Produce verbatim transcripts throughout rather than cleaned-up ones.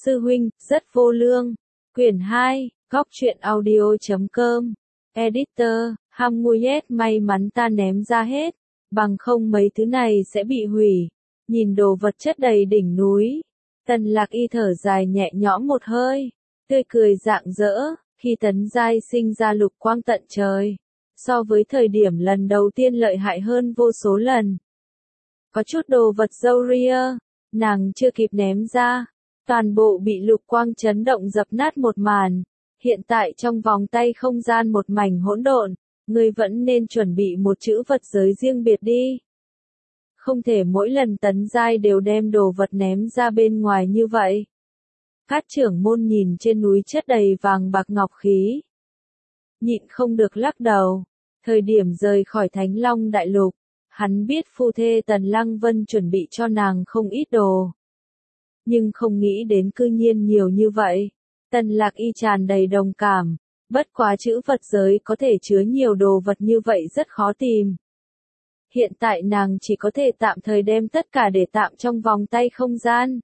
Sư huynh, rất vô lương. Quyển hai, góc truyện audio.com. Editor, Hamuyet may mắn ta ném ra hết, bằng không mấy thứ này sẽ bị hủy. Nhìn đồ vật chất đầy đỉnh núi. Tần Lạc Y thở dài nhẹ nhõm một hơi, tươi cười rạng rỡ, khi Tấn Giai sinh ra lục quang tận trời. So với thời điểm lần đầu tiên lợi hại hơn vô số lần. Có chút đồ vật râu ria, nàng chưa kịp ném ra, toàn bộ bị lục quang chấn động dập nát một màn. Hiện tại trong vòng tay không gian một mảnh hỗn độn, ngươi vẫn nên chuẩn bị một chữ vật giới riêng biệt đi. Không thể mỗi lần Tấn Giai đều đem đồ vật ném ra bên ngoài như vậy. Cát trưởng môn nhìn trên núi chất đầy vàng bạc ngọc khí. Nhịn không được lắc đầu. Thời điểm rời khỏi Thánh Long Đại Lục, hắn biết phu thê Tần Lăng Vân chuẩn bị cho nàng không ít đồ. Nhưng không nghĩ đến cư nhiên nhiều như vậy. Tần Lạc Y tràn đầy đồng cảm, bất quá chữ vật giới có thể chứa nhiều đồ vật như vậy rất khó tìm. Hiện tại nàng chỉ có thể tạm thời đem tất cả để tạm trong vòng tay không gian.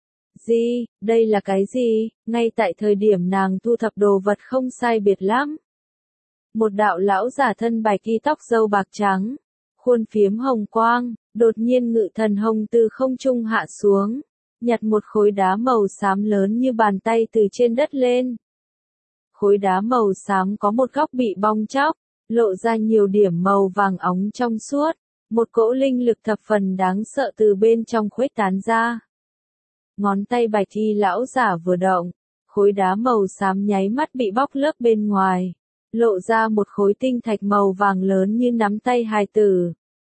Gì, đây là cái gì? Ngay tại thời điểm nàng thu thập đồ vật không sai biệt lắm. Một đạo lão giả thân bạch y tóc râu bạc trắng, khuôn phiếm hồng quang, đột nhiên ngự thần hồng từ không trung hạ xuống, nhặt một khối đá màu xám lớn như bàn tay từ trên đất lên. Khối đá màu xám có một góc bị bong tróc, lộ ra nhiều điểm màu vàng óng trong suốt, một cỗ linh lực thập phần đáng sợ từ bên trong khuếch tán ra. Ngón tay bạch y lão giả vừa động, khối đá màu xám nháy mắt bị bóc lớp bên ngoài, lộ ra một khối tinh thạch màu vàng lớn như nắm tay hài tử.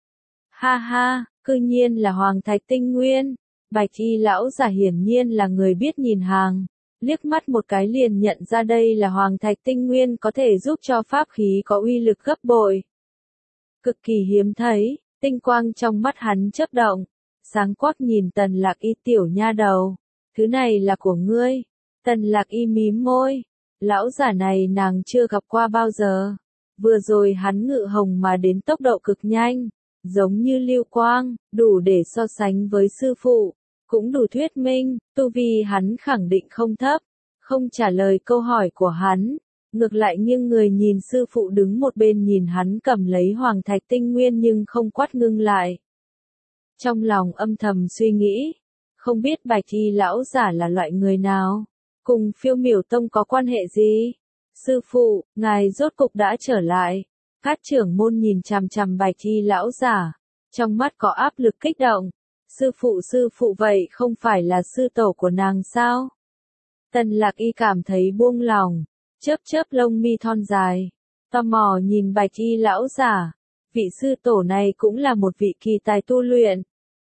Ha ha, cư nhiên là hoàng thạch tinh nguyên. Bạch y lão giả hiển nhiên là người biết nhìn hàng, liếc mắt một cái liền nhận ra đây là hoàng thạch tinh nguyên có thể giúp cho pháp khí có uy lực gấp bội. Cực kỳ hiếm thấy, tinh quang trong mắt hắn chớp động, sáng quắc nhìn Tần Lạc Y tiểu nha đầu. Thứ này là của ngươi. Tần Lạc Y mím môi. Lão giả này nàng chưa gặp qua bao giờ. Vừa rồi hắn ngự hồng mà đến tốc độ cực nhanh, giống như lưu quang, đủ để so sánh với sư phụ, cũng đủ thuyết minh, tu vi hắn khẳng định không thấp. Không trả lời câu hỏi của hắn, ngược lại nghiêng người nhìn sư phụ đứng một bên nhìn hắn cầm lấy hoàng thạch tinh nguyên nhưng không quát ngưng lại. Trong lòng âm thầm suy nghĩ, không biết bạch y lão giả là loại người nào, cùng Phiêu Miểu Tông có quan hệ gì? Sư phụ, ngài rốt cục đã trở lại. Cát trưởng môn nhìn chằm chằm bạch y lão giả, trong mắt có áp lực kích động. Sư phụ sư phụ vậy không phải là sư tổ của nàng sao? Tần Lạc Y cảm thấy buông lòng, chớp chớp lông mi thon dài, tò mò nhìn bạch y lão giả. Vị sư tổ này cũng là một vị kỳ tài tu luyện.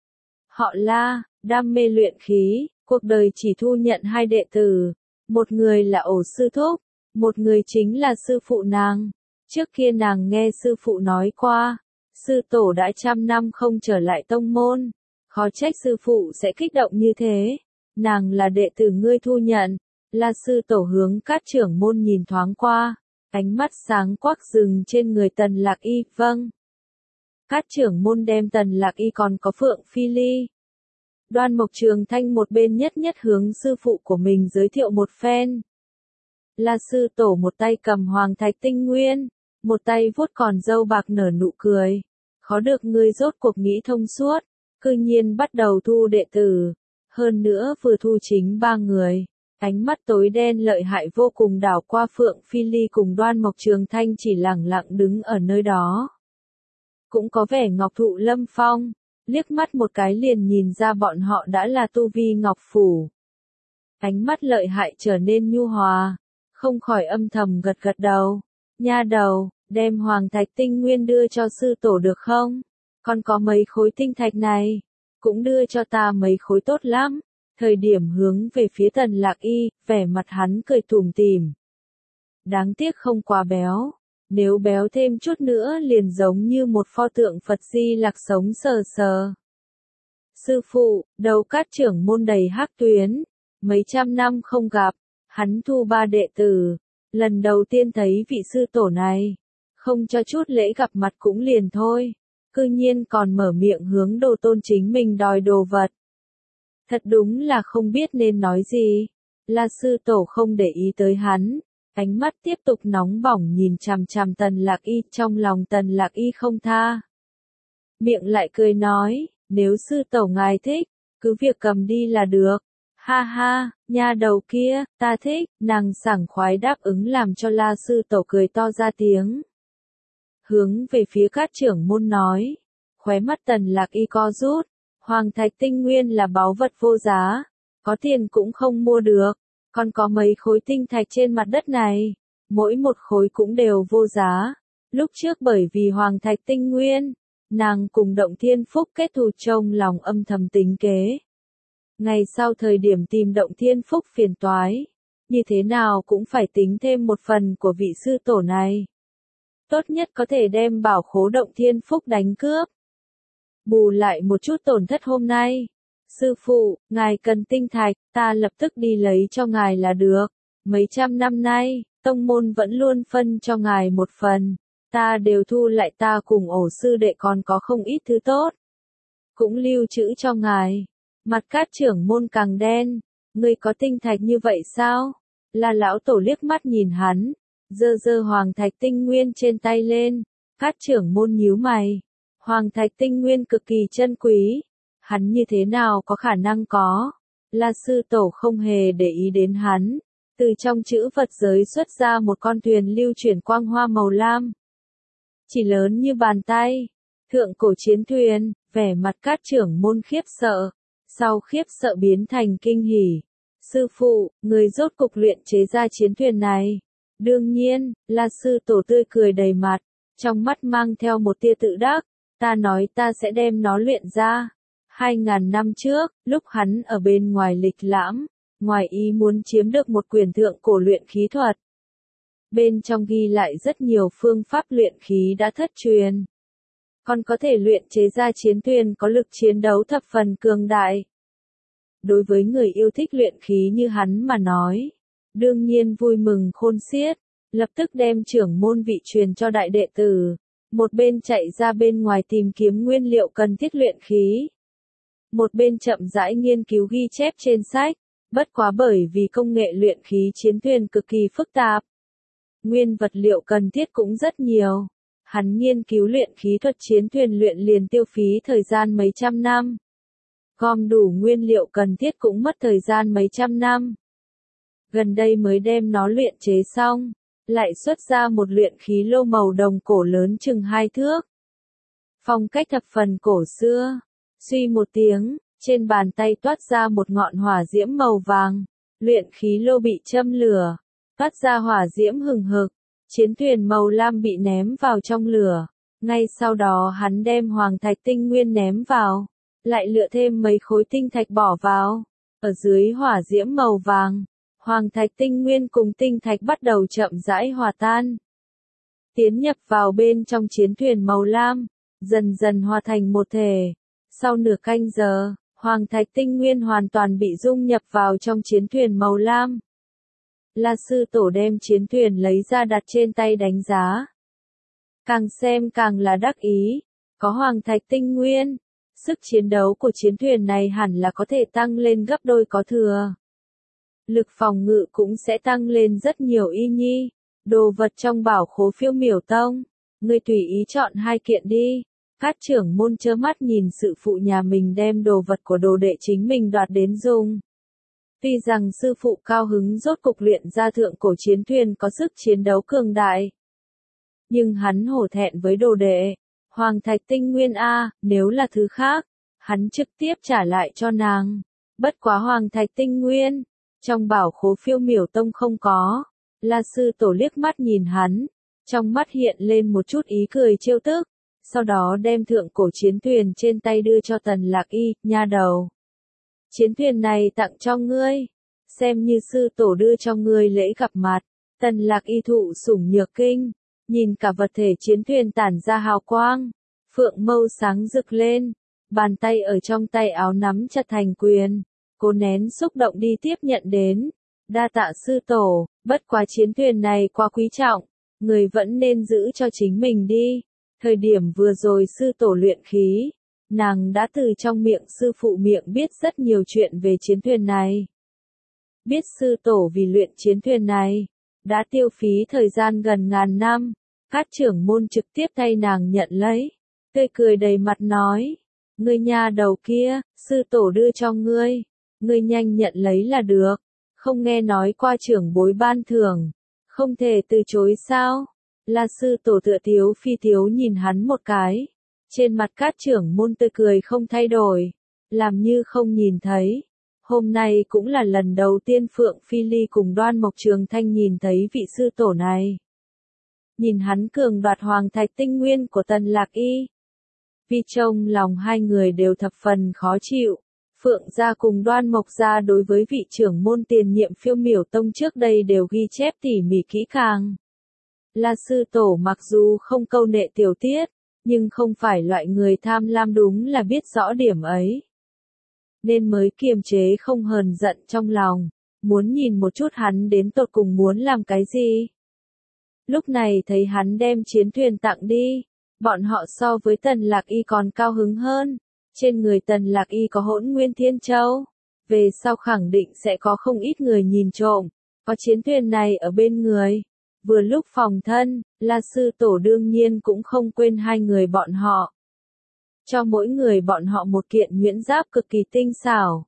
Họ La, đam mê luyện khí, cuộc đời chỉ thu nhận hai đệ tử, một người là ổ sư thúc, một người chính là sư phụ nàng. Trước kia nàng nghe sư phụ nói qua, sư tổ đã trăm năm không trở lại tông môn, khó trách sư phụ sẽ kích động như thế. Nàng là đệ tử ngươi thu nhận, là sư tổ hướng Cát trưởng môn nhìn thoáng qua, ánh mắt sáng quắc dừng trên người Tần Lạc Y. Vâng. Cát trưởng môn đem Tần Lạc Y còn có Phượng Phi Ly. Đoan Mộc Trường Thanh một bên nhất nhất hướng sư phụ của mình giới thiệu một phen. Là sư tổ một tay cầm hoàng thạch tinh nguyên, một tay vuốt còn râu bạc nở nụ cười. Khó được ngươi rốt cuộc nghĩ thông suốt, cư nhiên bắt đầu thu đệ tử. Hơn nữa vừa thu chính ba người. Ánh mắt tối đen lợi hại vô cùng đảo qua Phượng Phi Ly cùng Đoan Mộc Trường Thanh chỉ lẳng lặng đứng ở nơi đó. Cũng có vẻ ngọc thụ lâm phong, liếc mắt một cái liền nhìn ra bọn họ đã là tu vi ngọc phủ. Ánh mắt lợi hại trở nên nhu hòa, không khỏi âm thầm gật gật đầu. Nha đầu, đem hoàng thạch tinh nguyên đưa cho sư tổ được không? Còn có mấy khối tinh thạch này, cũng đưa cho ta mấy khối tốt lắm. Thời điểm hướng về phía Tần Lạc Y, vẻ mặt hắn cười tủm tỉm. Đáng tiếc không quá béo. Nếu béo thêm chút nữa liền giống như một pho tượng Phật Di Lặc sống sờ sờ. Sư phụ, đầu Cát trưởng môn đầy hắc tuyến, mấy trăm năm không gặp, hắn thu ba đệ tử, lần đầu tiên thấy vị sư tổ này, không cho chút lễ gặp mặt cũng liền thôi, cư nhiên còn mở miệng hướng đồ tôn chính mình đòi đồ vật. Thật đúng là không biết nên nói gì. La sư tổ không để ý tới hắn, ánh mắt tiếp tục nóng bỏng nhìn chằm chằm Tần Lạc Y, trong lòng Tần Lạc Y không tha. Miệng lại cười nói, nếu sư tổ ngài thích, cứ việc cầm đi là được. Ha ha, nha đầu kia, ta thích, nàng sảng khoái đáp ứng làm cho La sư tổ cười to ra tiếng. Hướng về phía Cát trưởng môn nói, khóe mắt Tần Lạc Y co rút, Hoàng thạch tinh nguyên là báu vật vô giá, có tiền cũng không mua được, còn có mấy khối tinh thạch trên mặt đất này, mỗi một khối cũng đều vô giá. Lúc trước bởi vì Hoàng thạch tinh nguyên, nàng cùng Động Thiên Phúc kết thù trong lòng âm thầm tính kế. Ngày sau thời điểm tìm Động Thiên Phúc phiền toái, như thế nào cũng phải tính thêm một phần của vị sư tổ này. Tốt nhất có thể đem bảo khố Động Thiên Phúc đánh cướp. Bù lại một chút tổn thất hôm nay. Sư phụ, ngài cần tinh thạch, ta lập tức đi lấy cho ngài là được. Mấy trăm năm nay, tông môn vẫn luôn phân cho ngài một phần. Ta đều thu lại, ta cùng ổ sư đệ còn có không ít thứ tốt. Cũng lưu trữ cho ngài. Mặt Cát trưởng môn càng đen. Ngươi có tinh thạch như vậy sao? La lão tổ liếc mắt nhìn hắn. Dơ dơ hoàng thạch tinh nguyên trên tay lên. Cát trưởng môn nhíu mày. Hoàng thạch tinh nguyên cực kỳ chân quý. Hắn như thế nào có khả năng có? La sư tổ không hề để ý đến hắn. Từ trong chữ vật giới xuất ra một con thuyền lưu chuyển quang hoa màu lam. Chỉ lớn như bàn tay. Thượng cổ chiến thuyền, vẻ mặt Cát trưởng môn khiếp sợ. Sau khiếp sợ biến thành kinh hỉ. Sư phụ, người rốt cục luyện chế ra chiến thuyền này. Đương nhiên, La sư tổ tươi cười đầy mặt. Trong mắt mang theo một tia tự đắc. Ta nói ta sẽ đem nó luyện ra. Hai ngàn năm trước, lúc hắn ở bên ngoài lịch lãm, ngoài ý muốn chiếm được một quyển thượng cổ luyện khí thuật. Bên trong ghi lại rất nhiều phương pháp luyện khí đã thất truyền. Còn có thể luyện chế ra chiến thuyền có lực chiến đấu thập phần cường đại. Đối với người yêu thích luyện khí như hắn mà nói, đương nhiên vui mừng khôn xiết, lập tức đem trưởng môn vị truyền cho đại đệ tử. Một bên chạy ra bên ngoài tìm kiếm nguyên liệu cần thiết luyện khí. Một bên chậm rãi nghiên cứu ghi chép trên sách, bất quá bởi vì công nghệ luyện khí chiến thuyền cực kỳ phức tạp. Nguyên vật liệu cần thiết cũng rất nhiều. Hắn nghiên cứu luyện khí thuật chiến thuyền luyện liền tiêu phí thời gian mấy trăm năm. Gom đủ nguyên liệu cần thiết cũng mất thời gian mấy trăm năm. Gần đây mới đem nó luyện chế xong. Lại xuất ra một luyện khí lô màu đồng cổ lớn chừng hai thước. Phong cách thập phần cổ xưa. Suy một tiếng, trên bàn tay toát ra một ngọn hỏa diễm màu vàng. Luyện khí lô bị châm lửa. Toát ra hỏa diễm hừng hực. Chiến thuyền màu lam bị ném vào trong lửa. Ngay sau đó hắn đem hoàng thạch tinh nguyên ném vào. Lại lựa thêm mấy khối tinh thạch bỏ vào. Ở dưới hỏa diễm màu vàng. Hoàng thạch tinh nguyên cùng tinh thạch bắt đầu chậm rãi hòa tan. Tiến nhập vào bên trong chiến thuyền màu lam, dần dần hòa thành một thể. Sau nửa canh giờ, hoàng thạch tinh nguyên hoàn toàn bị dung nhập vào trong chiến thuyền màu lam. La sư tổ đem chiến thuyền lấy ra đặt trên tay đánh giá. Càng xem càng là đắc ý, có hoàng thạch tinh nguyên, sức chiến đấu của chiến thuyền này hẳn là có thể tăng lên gấp đôi có thừa. Lực phòng ngự cũng sẽ tăng lên rất nhiều y nhi. Đồ vật trong bảo khố Phiêu Miểu Tông, ngươi tùy ý chọn hai kiện đi. Cát trưởng môn trơ mắt nhìn sự phụ nhà mình đem đồ vật của đồ đệ chính mình đoạt đến dùng. Tuy rằng sư phụ cao hứng rốt cục luyện ra thượng cổ chiến thuyền có sức chiến đấu cường đại. Nhưng hắn hổ thẹn với đồ đệ. Hoàng thạch tinh nguyên A, nếu là thứ khác, hắn trực tiếp trả lại cho nàng. Bất quá hoàng thạch tinh nguyên. Trong bảo khố Phiêu Miểu Tông không có. La sư tổ liếc mắt nhìn hắn. Trong mắt hiện lên một chút ý cười trêu tức. Sau đó đem thượng cổ chiến thuyền trên tay đưa cho Tần Lạc Y, nha đầu. Chiến thuyền này tặng cho ngươi. Xem như sư tổ đưa cho ngươi lễ gặp mặt. Tần Lạc Y thụ sủng nhược kinh. Nhìn cả vật thể chiến thuyền tản ra hào quang. Phượng mâu sáng rực lên. Bàn tay ở trong tay áo nắm chặt thành quyền. Cô nén xúc động đi tiếp nhận đến. Đa tạ sư tổ, bất quá chiến thuyền này quá quý trọng, người vẫn nên giữ cho chính mình đi. Thời điểm vừa rồi sư tổ luyện khí, Nàng đã từ trong miệng sư phụ miệng biết rất nhiều chuyện về chiến thuyền này. Biết sư tổ vì luyện chiến thuyền này, đã tiêu phí thời gian gần ngàn năm, các trưởng môn trực tiếp thay nàng nhận lấy, tươi cười đầy mặt nói, ngươi nha đầu kia, sư tổ đưa cho ngươi, ngươi nhanh nhận lấy là được, không nghe nói qua trưởng bối ban thưởng, không thể từ chối sao, là sư tổ tựa tiếu phi tiếu nhìn hắn một cái, trên mặt các trưởng môn tươi cười không thay đổi, làm như không nhìn thấy. Hôm nay cũng là lần đầu tiên Phượng Phi Ly cùng Đoan Mộc Trường Thanh nhìn thấy vị sư tổ này. Nhìn hắn cường đoạt hoàng thạch tinh nguyên của Tần Lạc Y. Vì trong lòng hai người đều thập phần khó chịu. Phượng gia cùng Đoan Mộc gia đối với vị trưởng môn tiền nhiệm Phiêu Miểu Tông trước đây đều ghi chép tỉ mỉ kỹ càng. Là sư tổ mặc dù không câu nệ tiểu tiết, nhưng không phải loại người tham lam đúng là biết rõ điểm ấy. Nên mới kiềm chế không hờn giận trong lòng, muốn nhìn một chút hắn đến tột cùng muốn làm cái gì. Lúc này thấy hắn đem chiến thuyền tặng đi, bọn họ so với Tần Lạc Y còn cao hứng hơn, trên người Tần Lạc Y có Hỗn Nguyên Thiên Châu, về sau khẳng định sẽ có không ít người nhìn trộm, có chiến thuyền này ở bên người. Vừa lúc phòng thân, La sư tổ đương nhiên cũng không quên hai người bọn họ. Cho mỗi người bọn họ một kiện nhuyễn giáp cực kỳ tinh xảo.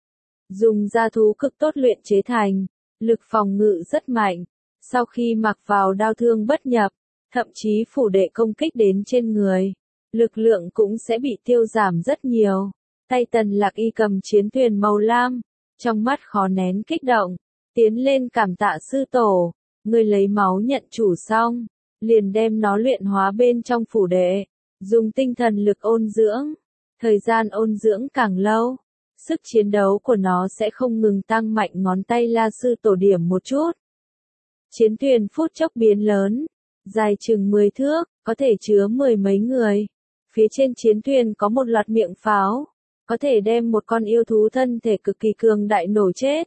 Dùng da thú cực tốt luyện chế thành, lực phòng ngự rất mạnh, sau khi mặc vào đao thương bất nhập, thậm chí phủ đệ công kích đến trên người, lực lượng cũng sẽ bị tiêu giảm rất nhiều. Tay Tần Lạc Y cầm chiến thuyền màu lam, trong mắt khó nén kích động, tiến lên cảm tạ sư tổ, người lấy máu nhận chủ xong, liền đem nó luyện hóa bên trong phủ đệ. Dùng tinh thần lực ôn dưỡng, thời gian ôn dưỡng càng lâu, sức chiến đấu của nó sẽ không ngừng tăng mạnh. Ngón tay La sư tổ điểm một chút. Chiến thuyền phút chốc biến lớn, dài chừng mười thước, có thể chứa mười mấy người. Phía trên chiến thuyền có một loạt miệng pháo, có thể đem một con yêu thú thân thể cực kỳ cường đại nổ chết.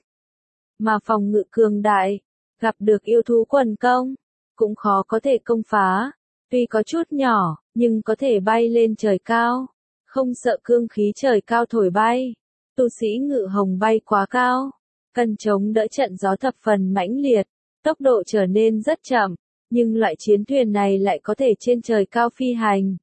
Mà phòng ngự cường đại, gặp được yêu thú quần công, cũng khó có thể công phá. Tuy có chút nhỏ, nhưng có thể bay lên trời cao, không sợ cương khí trời cao thổi bay. Tu sĩ ngự hồng bay quá cao, cần chống đỡ trận gió thập phần mãnh liệt, tốc độ trở nên rất chậm, nhưng loại chiến thuyền này lại có thể trên trời cao phi hành.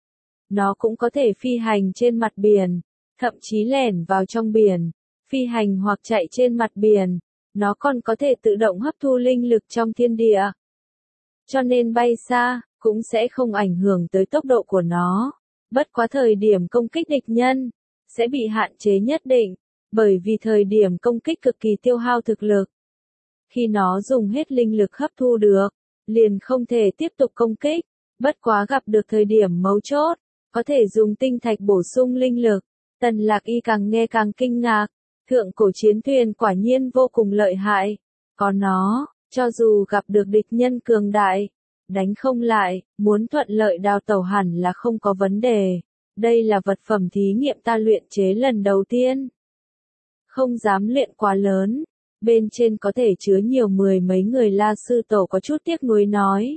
Nó cũng có thể phi hành trên mặt biển, thậm chí lẻn vào trong biển, phi hành hoặc chạy trên mặt biển, nó còn có thể tự động hấp thu linh lực trong thiên địa. Cho nên bay xa, cũng sẽ không ảnh hưởng tới tốc độ của nó. Bất quá thời điểm công kích địch nhân, sẽ bị hạn chế nhất định, bởi vì thời điểm công kích cực kỳ tiêu hao thực lực. Khi nó dùng hết linh lực hấp thu được, liền không thể tiếp tục công kích, bất quá gặp được thời điểm mấu chốt, có thể dùng tinh thạch bổ sung linh lực. Tần Lạc Y càng nghe càng kinh ngạc, thượng cổ chiến thuyền quả nhiên vô cùng lợi hại. Có nó, cho dù gặp được địch nhân cường đại, đánh không lại, muốn thuận lợi đào tẩu hẳn là không có vấn đề. Đây là vật phẩm thí nghiệm ta luyện chế lần đầu tiên. Không dám luyện quá lớn, bên trên có thể chứa nhiều mười mấy người. La sư tổ có chút tiếc nuối nói.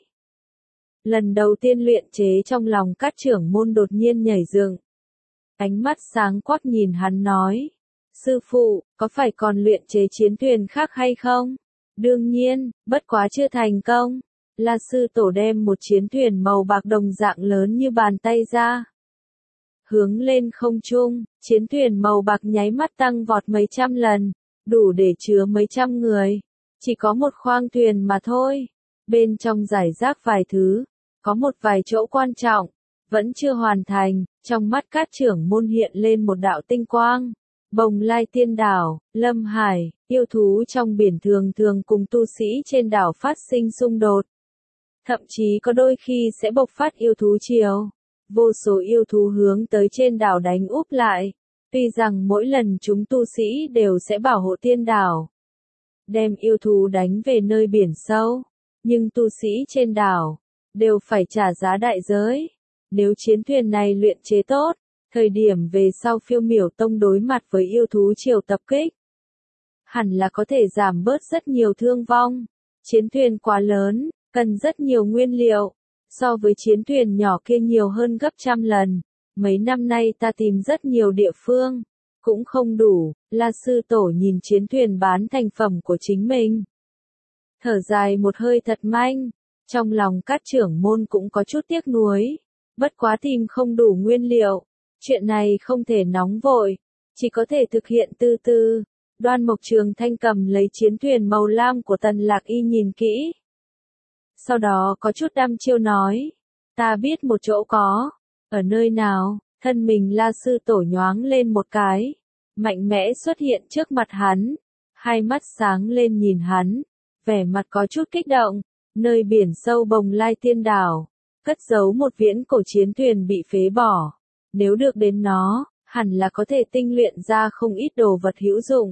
Lần đầu tiên luyện chế trong lòng các trưởng môn đột nhiên nhảy dựng. Ánh mắt sáng quắc nhìn hắn nói. Sư phụ, có phải còn luyện chế chiến thuyền khác hay không? Đương nhiên, bất quá chưa thành công. La sư tổ đem một chiến thuyền màu bạc đồng dạng lớn như bàn tay ra. Hướng lên không trung, chiến thuyền màu bạc nháy mắt tăng vọt mấy trăm lần, đủ để chứa mấy trăm người. Chỉ có một khoang thuyền mà thôi. Bên trong giải rác vài thứ, có một vài chỗ quan trọng, vẫn chưa hoàn thành. Trong mắt các trưởng môn hiện lên một đạo tinh quang. Bồng Lai Tiên Đảo, Lâm Hải, yêu thú trong biển thường thường cùng tu sĩ trên đảo phát sinh xung đột. Thậm chí có đôi khi sẽ bộc phát yêu thú triều. Vô số yêu thú hướng tới trên đảo đánh úp lại. Tuy rằng mỗi lần chúng tu sĩ đều sẽ bảo hộ tiên đảo, đem yêu thú đánh về nơi biển sâu, nhưng tu sĩ trên đảo đều phải trả giá đại giới. Nếu chiến thuyền này luyện chế tốt, thời điểm về sau Phiêu Miểu Tông đối mặt với yêu thú triều tập kích, hẳn là có thể giảm bớt rất nhiều thương vong. Chiến thuyền quá lớn, cần rất nhiều nguyên liệu, so với chiến thuyền nhỏ kia nhiều hơn gấp trăm lần. Mấy năm nay ta tìm rất nhiều địa phương, cũng không đủ, La sư tổ nhìn chiến thuyền bán thành phẩm của chính mình. Thở dài một hơi thật manh, trong lòng các trưởng môn cũng có chút tiếc nuối, bất quá tìm không đủ nguyên liệu, chuyện này không thể nóng vội, chỉ có thể thực hiện từ từ. Đoan Mộc Trường Thanh cầm lấy chiến thuyền màu lam của Tần Lạc Y nhìn kỹ. Sau đó có chút đăm chiêu nói, ta biết một chỗ có, ở nơi nào, thân mình La sư tổ nhoáng lên một cái, mạnh mẽ xuất hiện trước mặt hắn, hai mắt sáng lên nhìn hắn, vẻ mặt có chút kích động, nơi biển sâu Bồng Lai Tiên Đảo, cất giấu một viễn cổ chiến thuyền bị phế bỏ, nếu được đến nó, hẳn là có thể tinh luyện ra không ít đồ vật hữu dụng.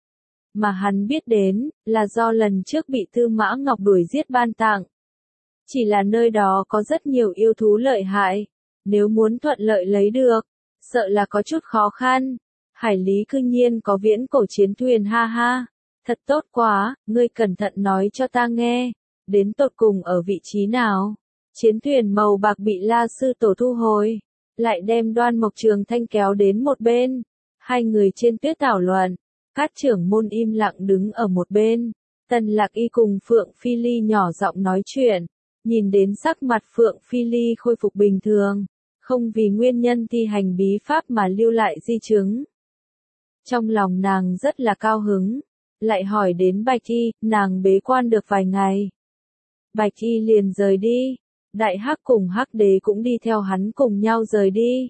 Mà hắn biết đến, là do lần trước bị Tư Mã Ngọc đuổi giết ban tặng. Chỉ là nơi đó có rất nhiều yêu thú lợi hại, nếu muốn thuận lợi lấy được, sợ là có chút khó khăn. Hải lý cư nhiên có viễn cổ chiến thuyền ha ha, thật tốt quá, ngươi cẩn thận nói cho ta nghe, đến tột cùng ở vị trí nào. Chiến thuyền màu bạc bị La sư tổ thu hồi, lại đem Đoan Mộc Trường Thanh kéo đến một bên, hai người trên tuyết thảo luận, các trưởng môn im lặng đứng ở một bên, Tần Lạc Y cùng Phượng Phi Ly nhỏ giọng nói chuyện, nhìn đến sắc mặt Phượng Phi Ly khôi phục bình thường, không vì nguyên nhân thi hành bí pháp mà lưu lại di chứng. Trong lòng nàng rất là cao hứng, lại hỏi đến Bạch Y, nàng bế quan được vài ngày. Bạch Y liền rời đi, Đại Hắc cùng Hắc Đế cũng đi theo hắn cùng nhau rời đi.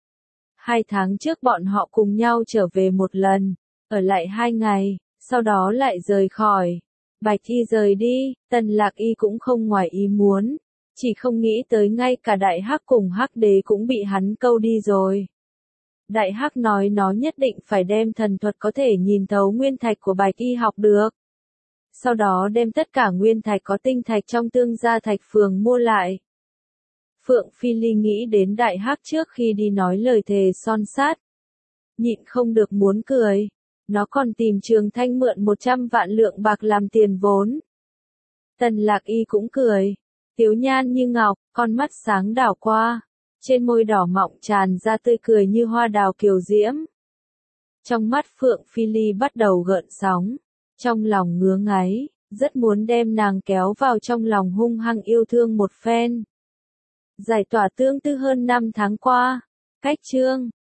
Hai tháng trước bọn họ cùng nhau trở về một lần, ở lại hai ngày, sau đó lại rời khỏi. Bạch Y rời đi, Tần Lạc Y cũng không ngoài ý muốn, chỉ không nghĩ tới ngay cả Đại Hắc cùng Hắc Đế cũng bị hắn câu đi rồi. Đại Hắc nói nó nhất định phải đem thần thuật có thể nhìn thấu nguyên thạch của Bạch Y học được. Sau đó đem tất cả nguyên thạch có tinh thạch trong Tương Gia Thạch Phường mua lại. Phượng Phi Ly nghĩ đến Đại Hắc trước khi đi nói lời thề son sắt, nhịn không được muốn cười. Nó còn tìm Trường Thanh mượn một trăm vạn lượng bạc làm tiền vốn. Tần Lạc Y cũng cười, tiếu nhan như ngọc, con mắt sáng đảo qua, trên môi đỏ mọng tràn ra tươi cười như hoa đào kiều diễm. Trong mắt Phượng Phi Ly bắt đầu gợn sóng, trong lòng ngứa ngáy, rất muốn đem nàng kéo vào trong lòng hung hăng yêu thương một phen. Giải tỏa tương tư hơn năm tháng qua, cách chương